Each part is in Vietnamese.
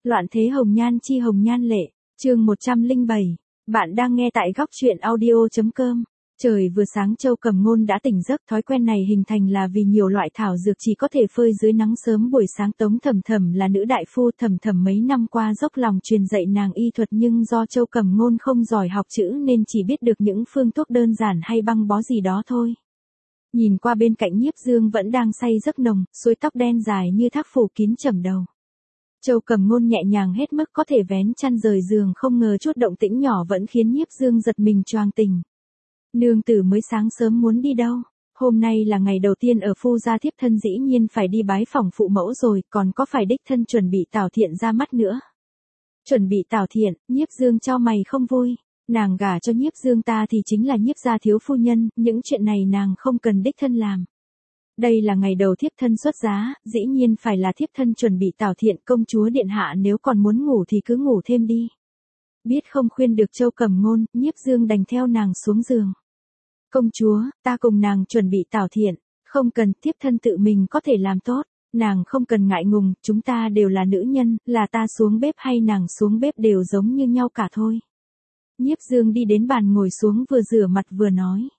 Loạn thế hồng nhan chi hồng nhan lệ, chương 107. Bạn đang nghe tại góc truyện audio.com. Trời vừa sáng Châu Cầm Ngôn đã tỉnh giấc, thói quen này hình thành là vì nhiều loại thảo dược chỉ có thể phơi dưới nắng sớm buổi sáng. Tống Thầm Thầm là nữ đại phu, Thầm Thầm mấy năm qua dốc lòng truyền dạy nàng y thuật, nhưng do Châu Cầm Ngôn không giỏi học chữ nên chỉ biết được những phương thuốc đơn giản hay băng bó gì đó thôi. Nhìn qua bên cạnh Nhiếp Dương vẫn đang say giấc nồng, suối tóc đen dài như thác phủ kín chẩm đầu. Châu Cầm Ngôn nhẹ nhàng hết mức có thể vén chăn rời giường, không ngờ chút động tĩnh nhỏ vẫn khiến Nhiếp Dương giật mình choàng tỉnh. Nương tử mới sáng sớm muốn đi đâu? Hôm nay là ngày đầu tiên ở phu gia, thiếp thân dĩ nhiên phải đi bái phỏng phụ mẫu rồi, còn có phải đích thân chuẩn bị Tào Thiện ra mắt nữa. Chuẩn bị Tào Thiện? Nhiếp Dương chau mày không vui. Nàng gả cho Nhiếp Dương ta thì chính là Nhiếp gia thiếu phu nhân, những chuyện này nàng không cần đích thân làm. Đây là ngày đầu thiếp thân xuất giá, dĩ nhiên phải là thiếp thân chuẩn bị Tào Thiện. Công chúa điện hạ nếu còn muốn ngủ thì cứ ngủ thêm đi. Biết không khuyên được Châu Cầm Ngôn, Nhiếp Dương đành theo nàng xuống giường. Công chúa, ta cùng nàng chuẩn bị Tào Thiện. Không cần, thiếp thân tự mình có thể làm tốt. Nàng không cần ngại ngùng, chúng ta đều là nữ nhân, là ta xuống bếp hay nàng xuống bếp đều giống như nhau cả thôi. Nhiếp Dương đi đến bàn ngồi xuống, vừa rửa mặt vừa nói.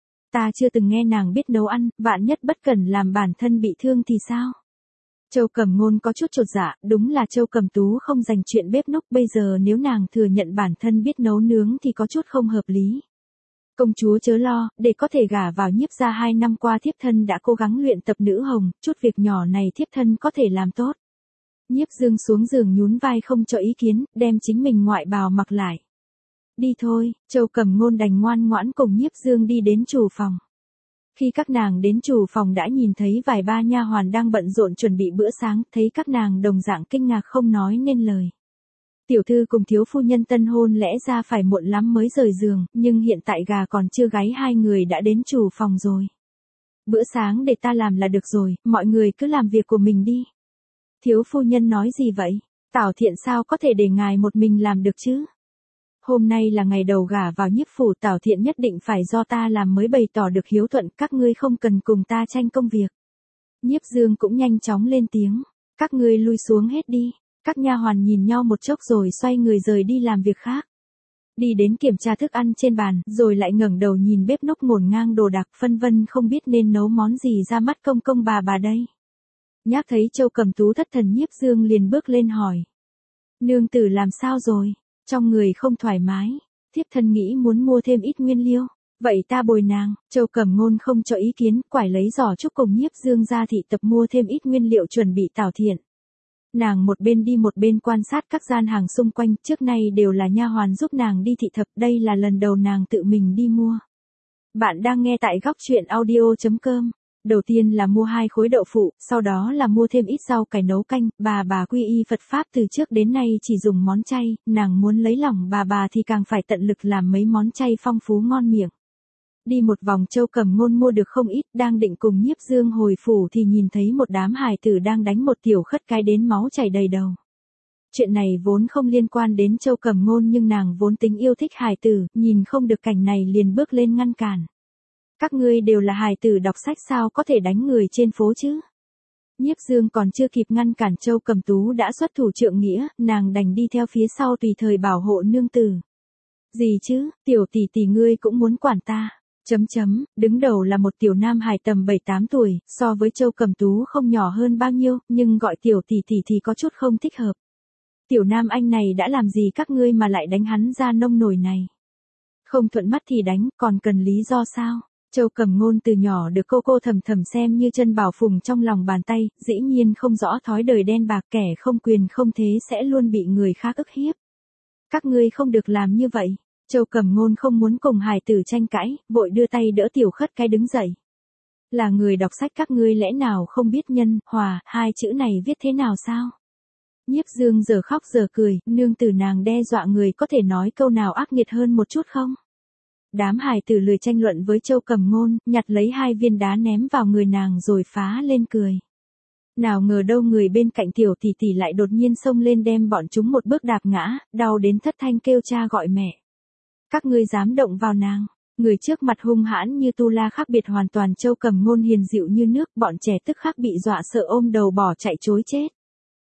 Ta chưa từng nghe nàng biết nấu ăn, vạn nhất bất cẩn làm bản thân bị thương thì sao? Châu Cầm Ngôn có chút chột dạ, đúng là Châu Cầm Tú không dành chuyện bếp núc, bây giờ nếu nàng thừa nhận bản thân biết nấu nướng thì có chút không hợp lý. Công chúa chớ lo, để có thể gả vào Nhiếp gia 2 năm qua thiếp thân đã cố gắng luyện tập nữ hồng, chút việc nhỏ này thiếp thân có thể làm tốt. Nhiếp Dương xuống giường nhún vai không cho ý kiến, đem chính mình ngoại bào mặc lại. Đi thôi, Châu Cầm Ngôn đành ngoan ngoãn cùng Nhiếp Dương đi đến chủ phòng. Khi các nàng đến chủ phòng đã nhìn thấy vài ba nha hoàn đang bận rộn chuẩn bị bữa sáng, thấy các nàng đồng dạng kinh ngạc không nói nên lời. Tiểu thư cùng thiếu phu nhân tân hôn lẽ ra phải muộn lắm mới rời giường, nhưng hiện tại gà còn chưa gáy hai người đã đến chủ phòng rồi. Bữa sáng để ta làm là được rồi, mọi người cứ làm việc của mình đi. Thiếu phu nhân nói gì vậy? Tào Thiện sao có thể để ngài một mình làm được chứ? Hôm nay là ngày đầu gả vào Nhiếp phủ, Tào Thiện nhất định phải do ta làm mới bày tỏ được hiếu thuận, các ngươi không cần cùng ta tranh công việc. Nhiếp Dương cũng nhanh chóng lên tiếng, các ngươi lui xuống hết đi. Các nha hoàn nhìn nhau một chốc rồi xoay người rời đi làm việc khác. Đi đến kiểm tra thức ăn trên bàn, rồi lại ngẩng đầu nhìn bếp núc ngổn ngang đồ đạc, phân vân không biết nên nấu món gì ra mắt công công bà đây. Nhắc thấy Châu Cầm Tú thất thần, Nhiếp Dương liền bước lên hỏi. Nương tử làm sao rồi? Trong người không thoải mái, thiếp thân nghĩ muốn mua thêm ít nguyên liệu. Vậy ta bồi nàng. Châu Cầm Ngôn không cho ý kiến, quải lấy giỏ trúc cùng Nhiếp Dương ra thị tập mua thêm ít nguyên liệu chuẩn bị Tào Thiện. Nàng một bên đi một bên quan sát các gian hàng xung quanh, trước nay đều là nha hoàn giúp nàng đi thị thập, đây là lần đầu nàng tự mình đi mua. Bạn đang nghe tại góc truyện audio.com. Đầu tiên là mua 2 khối đậu phụ, sau đó là mua thêm ít rau cải nấu canh. Bà quy y Phật Pháp từ trước đến nay chỉ dùng món chay, nàng muốn lấy lòng bà thì càng phải tận lực làm mấy món chay phong phú ngon miệng. Đi một vòng Châu Cầm Ngôn mua được không ít, đang định cùng Nhiếp Dương hồi phủ thì nhìn thấy một đám hài tử đang đánh một tiểu khất cái đến máu chảy đầy đầu. Chuyện này vốn không liên quan đến Châu Cầm Ngôn, nhưng nàng vốn tính yêu thích hài tử, nhìn không được cảnh này liền bước lên ngăn cản. Các ngươi đều là hài tử đọc sách sao có thể đánh người trên phố chứ? Nhiếp Dương còn chưa kịp ngăn cản Châu Cầm Tú đã xuất thủ trượng nghĩa, nàng đành đi theo phía sau tùy thời bảo hộ nương tử. Gì chứ, tiểu tỷ tỷ ngươi cũng muốn quản ta? Đứng đầu là một tiểu nam hài tầm 7-8 tuổi, so với Châu Cầm Tú không nhỏ hơn bao nhiêu, nhưng gọi tiểu tỷ tỷ thì có chút không thích hợp. Tiểu nam anh này đã làm gì các ngươi mà lại đánh hắn ra nông nổi này? Không thuận mắt thì đánh, còn cần lý do sao? Châu Cầm Ngôn từ nhỏ được cô Thầm Thầm xem như chân bảo phùng trong lòng bàn tay, dĩ nhiên không rõ thói đời đen bạc, kẻ không quyền không thế sẽ luôn bị người khác ức hiếp. Các ngươi không được làm như vậy. Châu Cầm Ngôn không muốn cùng hài tử tranh cãi, vội đưa tay đỡ tiểu khất cái đứng dậy. Là người đọc sách các ngươi lẽ nào không biết nhân, hòa, 2 chữ này viết thế nào sao? Nhiếp Dương giờ khóc giờ cười, nương tử nàng đe dọa người có thể nói câu nào ác nghiệt hơn một chút không? Đám hài tử lười tranh luận với Châu Cầm Ngôn, nhặt lấy 2 viên đá ném vào người nàng rồi phá lên cười. Nào ngờ đâu người bên cạnh tiểu tỷ tỷ lại đột nhiên xông lên đem bọn chúng một bước đạp ngã, đau đến thất thanh kêu cha gọi mẹ. Các ngươi dám động vào nàng? Người trước mặt hung hãn như tu la khác biệt hoàn toàn, Châu Cầm Ngôn hiền dịu như nước, bọn trẻ tức khắc bị dọa sợ ôm đầu bỏ chạy trối chết.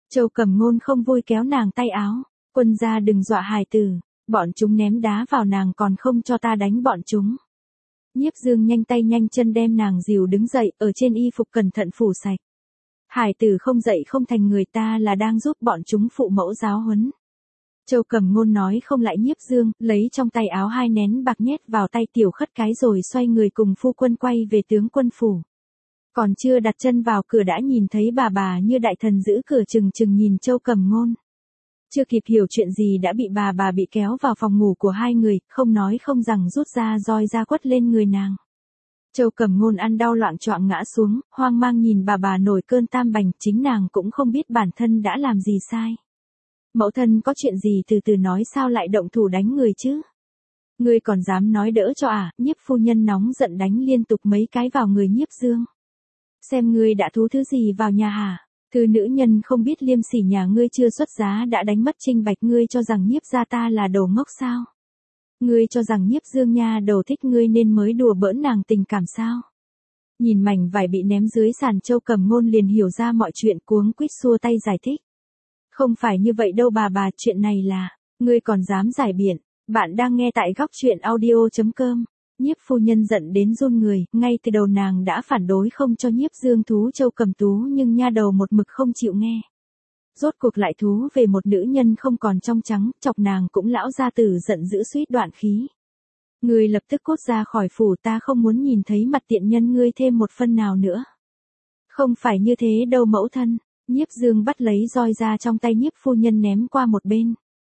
Châu Cầm Ngôn không vui kéo nàng tay áo, quân gia đừng dọa hài tử, bọn chúng ném đá vào nàng còn không cho ta đánh bọn chúng. Nhiếp Dương nhanh tay nhanh chân đem nàng dìu đứng dậy, ở trên y phục cẩn thận phủ sạch. Hải tử không dậy không thành người, ta là đang giúp bọn chúng phụ mẫu giáo huấn. Châu Cầm Ngôn nói không lại Nhiếp Dương, lấy trong tay áo 2 nén bạc nhét vào tay Tiểu Khất Cái rồi xoay người cùng phu quân quay về tướng quân phủ. Còn chưa đặt chân vào cửa đã nhìn thấy bà như đại thần giữ cửa chừng chừng nhìn Châu Cầm Ngôn. Chưa kịp hiểu chuyện gì đã bị bà bị kéo vào phòng ngủ của 2 người, không nói không rằng rút ra roi ra quất lên người nàng. Châu Cầm Ngôn ăn đau loạng choạng ngã xuống, hoang mang nhìn bà nổi cơn tam bành, chính nàng cũng không biết bản thân đã làm gì sai. Mẫu thân có chuyện gì từ từ nói, sao lại động thủ đánh người chứ? Ngươi còn dám nói đỡ cho à? Nhiếp phu nhân nóng giận đánh liên tục mấy cái vào người Nhiếp Dương. Xem ngươi đã thú thứ gì vào nhà hả? Thư nữ nhân không biết liêm sỉ nhà ngươi chưa xuất giá đã đánh mất trinh bạch, ngươi cho rằng Nhiếp gia ta là đồ ngốc sao? Ngươi cho rằng Nhiếp Dương nha đầu thích ngươi nên mới đùa bỡn nàng tình cảm sao? Nhìn mảnh vải bị ném dưới sàn, Châu Cầm Ngôn liền hiểu ra mọi chuyện, cuống quýt xua tay giải thích. Không phải như vậy đâu bà, chuyện này là, ngươi còn dám giải biện. Bạn đang nghe tại góc truyện audio.com. Nhiếp phu nhân giận đến run người, ngay từ đầu nàng đã phản đối không cho Nhiếp Dương thú Châu Cầm Tú, nhưng nha đầu một mực không chịu nghe. Rốt cuộc lại thú về một nữ nhân không còn trong trắng, chọc nàng cũng lão gia tử giận dữ suýt đoạn khí. Ngươi lập tức cút ra khỏi phủ, ta không muốn nhìn thấy mặt tiện nhân ngươi thêm một phân nào nữa. Không phải như thế đâu mẫu thân. Nhiếp Dương bắt lấy roi ra trong tay Nhiếp phu nhân ném qua một bên.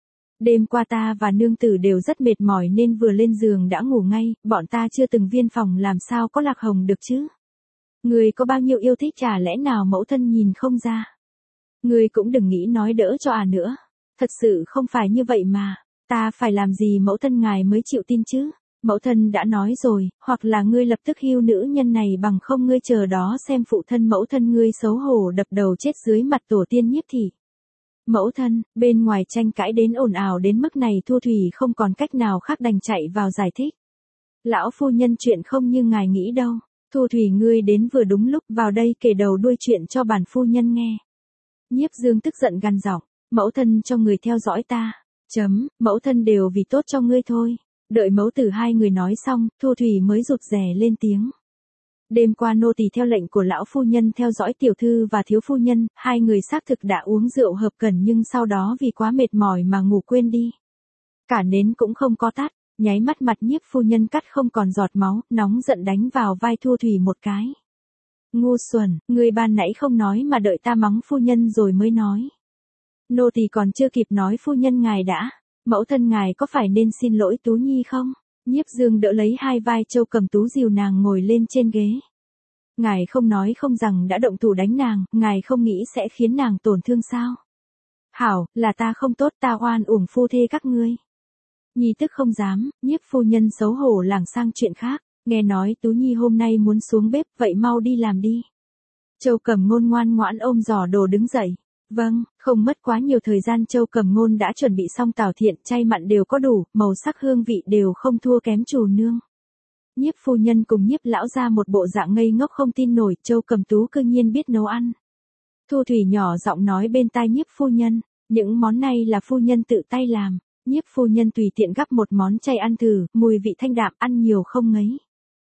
Đêm qua ta và nương tử đều rất mệt mỏi nên vừa lên giường đã ngủ ngay, bọn ta chưa từng viên phòng làm sao có lạc hồng được chứ. Người có bao nhiêu yêu thích chả lẽ nào mẫu thân nhìn không ra. Người cũng đừng nghĩ nói đỡ cho nữa. Thật sự không phải như vậy mà, ta phải làm gì mẫu thân ngài mới chịu tin chứ. Mẫu thân đã nói rồi, hoặc là ngươi lập tức hưu nữ nhân này, bằng không ngươi chờ đó xem phụ thân mẫu thân ngươi xấu hổ đập đầu chết dưới mặt tổ tiên Nhiếp thị. Mẫu thân, bên ngoài tranh cãi đến ồn ào đến mức này, Thu Thủy không còn cách nào khác đành chạy vào giải thích. Lão phu nhân, chuyện không như ngài nghĩ đâu. Thu Thủy ngươi đến vừa đúng lúc, vào đây kể đầu đuôi chuyện cho bản phu nhân nghe. Nhiếp Dương tức giận gằn giọng, mẫu thân cho người theo dõi ta. Mẫu thân đều vì tốt cho ngươi thôi. Đợi mẫu tử 2 người nói xong, Thu Thủy mới rụt rè lên tiếng. Đêm qua nô tỳ theo lệnh của lão phu nhân theo dõi tiểu thư và thiếu phu nhân, 2 người xác thực đã uống rượu hợp cần nhưng sau đó vì quá mệt mỏi mà ngủ quên đi. Cả nến cũng không có tắt, nháy mắt mặt Nhiếp phu nhân cắt không còn giọt máu, nóng giận đánh vào vai Thu Thủy một cái. Ngu xuẩn, người ban nãy không nói mà đợi ta mắng phu nhân rồi mới nói. Nô tỳ còn chưa kịp nói phu nhân ngài đã. Mẫu thân ngài có phải nên xin lỗi Tú Nhi không? Nhiếp Dương đỡ lấy 2 vai Châu Cầm Tú dìu nàng ngồi lên trên ghế. Ngài không nói không rằng đã động thủ đánh nàng, ngài không nghĩ sẽ khiến nàng tổn thương sao? Hảo, là ta không tốt, ta oan uổng phu thê các ngươi. Nhi tức không dám, Nhiếp phu nhân xấu hổ lảng sang chuyện khác, nghe nói Tú Nhi hôm nay muốn xuống bếp, vậy mau đi làm đi. Châu Cầm Ngôn ngoan ngoãn ôm giỏ đồ đứng dậy. Vâng, không mất quá nhiều thời gian, Châu Cầm Ngôn đã chuẩn bị xong tảo thiện, chay mặn đều có đủ, màu sắc hương vị đều không thua kém chủ nương. Nhiếp phu nhân cùng Nhiếp lão ra một bộ dạng ngây ngốc không tin nổi, Châu Cầm Tú cư nhiên biết nấu ăn. Thu Thủy nhỏ giọng nói bên tai Nhiếp phu nhân, những món này là phu nhân tự tay làm. Nhiếp phu nhân tùy tiện gắp một món chay ăn thử, mùi vị thanh đạm, ăn nhiều không ngấy.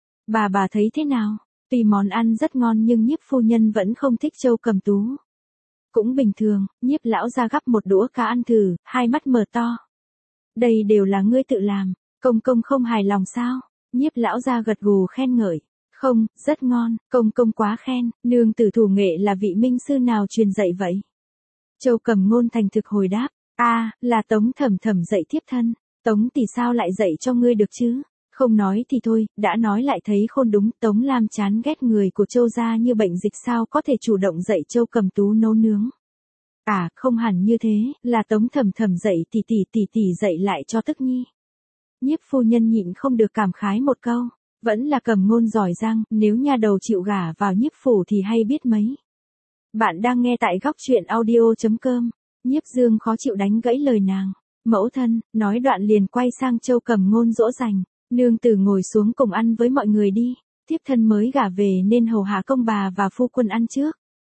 Bà thấy thế nào? Tuy món ăn rất ngon nhưng Nhiếp phu nhân vẫn không thích Châu Cầm Tú. Cũng bình thường, Nhiếp lão ra gắp một đũa cá ăn thử, 2 mắt mở to. Đây đều là ngươi tự làm, công công không hài lòng sao? Nhiếp lão ra gật gù khen ngợi. Không, rất ngon, công công quá khen, nương tử thủ nghệ là vị minh sư nào truyền dạy vậy? Châu Cầm Ngôn thành thực hồi đáp, là Tống thẩm thẩm dạy thiếp thân. Tống tỷ sao lại dạy cho ngươi được chứ? Không nói thì thôi, đã nói lại thấy khôn đúng. Tống Lam chán ghét người của Châu gia như bệnh dịch, sao có thể chủ động dạy Châu Cầm Tú nấu nướng. Không hẳn như thế, là Tống thẩm thẩm dạy tỷ dạy lại cho Tức Nhi. Nhiếp phu nhân nhịn không được cảm khái một câu, vẫn là Cầm Ngôn giỏi giang, nếu nha đầu chịu gả vào nhiếp phủ thì hay biết mấy. Bạn đang nghe tại góc truyện audio.com. Nhiếp Dương khó chịu đánh gãy lời nàng. Mẫu thân, nói đoạn liền quay sang Châu Cầm Ngôn dỗ dành. Nương tử ngồi xuống cùng ăn với mọi người đi. Thiếp thân mới gả về nên hầu hạ công bà và phu quân ăn trước.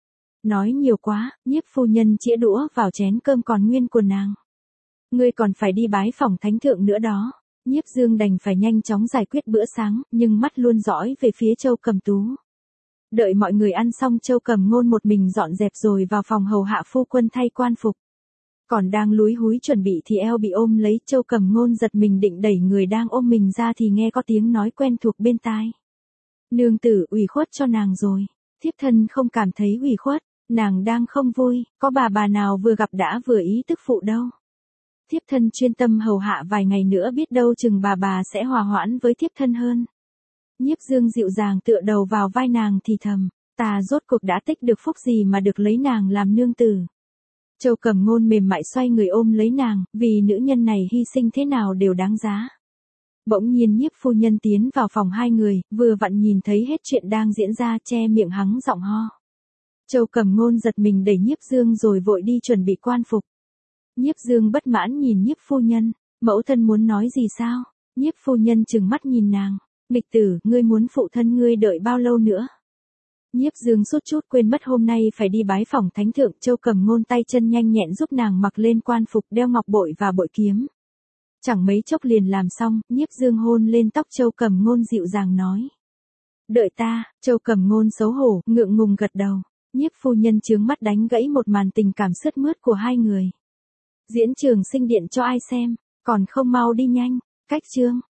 Nói nhiều quá, Nhiếp phu nhân chĩa đũa vào chén cơm còn nguyên của nàng. Ngươi còn phải đi bái phỏng thánh thượng nữa đó. Nhiếp Dương đành phải nhanh chóng giải quyết bữa sáng, nhưng mắt luôn dõi về phía Châu Cầm Tú. Đợi mọi người ăn xong, Châu Cầm Ngôn một mình dọn dẹp rồi vào phòng hầu hạ phu quân thay quan phục. Còn đang lúi húi chuẩn bị thì eo bị ôm lấy, Châu Cầm Ngôn giật mình định đẩy người đang ôm mình ra thì nghe có tiếng nói quen thuộc bên tai. Nương tử, ủy khuất cho nàng rồi. Thiếp thân không cảm thấy ủy khuất, nàng đang không vui, có bà nào vừa gặp đã vừa ý tức phụ đâu. Thiếp thân chuyên tâm hầu hạ vài ngày nữa biết đâu chừng bà sẽ hòa hoãn với thiếp thân hơn. Nhiếp Dương dịu dàng tựa đầu vào vai nàng thì thầm, ta rốt cuộc đã tích được phúc gì mà được lấy nàng làm nương tử. Châu Cầm Ngôn mềm mại xoay người ôm lấy nàng, vì nữ nhân này hy sinh thế nào đều đáng giá. Bỗng nhiên Nhiếp phu nhân tiến vào phòng hai người, vừa vặn nhìn thấy hết chuyện đang diễn ra, che miệng hắng giọng ho. Châu Cầm Ngôn giật mình đẩy Nhiếp Dương rồi vội đi chuẩn bị quan phục. Nhiếp Dương bất mãn nhìn Nhiếp phu nhân, mẫu thân muốn nói gì sao? Nhiếp phu nhân trừng mắt nhìn nàng, nghịch tử, ngươi muốn phụ thân ngươi đợi bao lâu nữa? Nhiếp Dương sốt chút quên mất hôm nay phải đi bái phỏng thánh thượng. Châu Cầm Ngôn tay chân nhanh nhẹn giúp nàng mặc lên quan phục, đeo ngọc bội và bội kiếm. Chẳng mấy chốc liền làm xong, Nhiếp Dương hôn lên tóc Châu Cầm Ngôn dịu dàng nói. Đợi ta. Châu Cầm Ngôn xấu hổ, ngượng ngùng gật đầu. Nhiếp phu nhân chướng mắt đánh gãy một màn tình cảm sướt mướt của hai người. Diễn trường sinh điện cho ai xem, còn không mau đi nhanh. Cách chương.